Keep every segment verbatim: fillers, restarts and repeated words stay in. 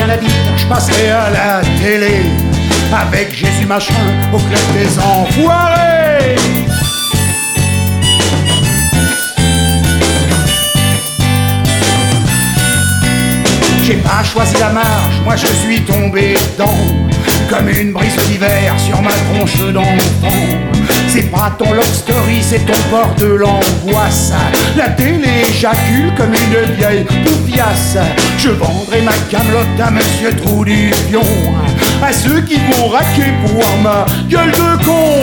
rien à dire, je passerai à la télé avec Jésus machin au club des enfoirés. J'ai pas choisi la marche, moi je suis tombé dedans comme une brise d'hiver sur ma tronche d'enfant. C'est pas ton love story, c'est ton port de l'angoisse. La télé éjacule comme une vieille poufiasse. Je vendrai ma camelote à Monsieur Trou du Pion, à ceux qui vont raquer pour voir ma gueule de con.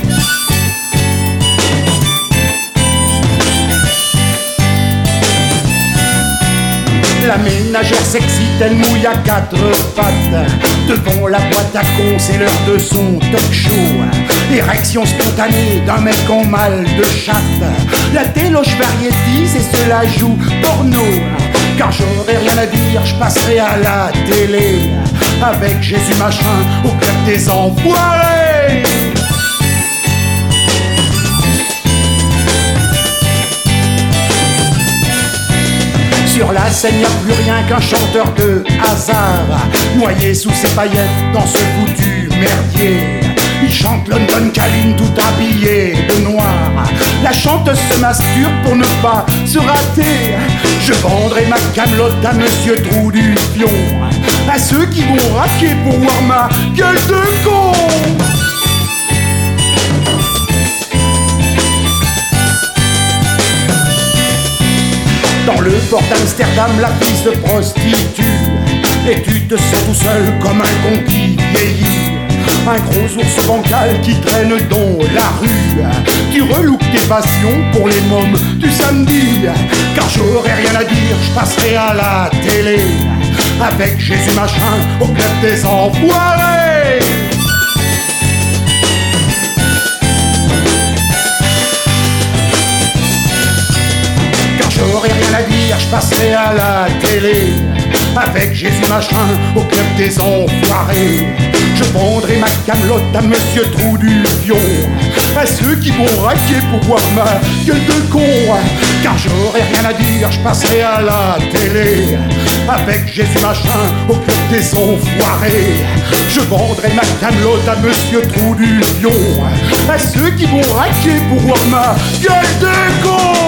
La ménagère sexy, elle mouille à quatre pattes. Devant la boîte à con, c'est l'heure de son talk show. Érection spontanée d'un mec en mal de chatte. La téloche variété, c'est cela joue porno. Car j'aurais rien à dire, je passerai à la télé avec Jésus machin au club des enfoirés. Sur la scène, y'a plus rien qu'un chanteur de hasard, noyé sous ses paillettes dans ce foutu merdier. Il chante London Calling tout habillé de noir. La chanteuse se masturbe pour ne pas se rater. Je vendrai ma camelote à Monsieur Trou du Pion, à ceux qui vont raquer pour voir ma gueule de con. Dans le port d'Amsterdam, la fille se prostitue et tu te sens tout seul comme un con qui vieillit. Un gros ours bancal qui traîne dans la rue. Tu reloupes tes passions pour les mômes du samedi. Car j'aurais rien à dire, je passerai à la télé avec Jésus machin au club des enfoirés. J'aurais rien à dire, je passerai à la télé avec Jésus machin au club des enfoirés. Je vendrai ma camelote à Monsieur Trou du Pion, à ceux qui vont raquer pour voir ma gueule de con. Car j'aurais rien à dire, je passerai à la télé avec Jésus machin au club des enfoirés. Je vendrai ma camelote à Monsieur Trou du Pion, à ceux qui vont raquer pour voir ma gueule de con.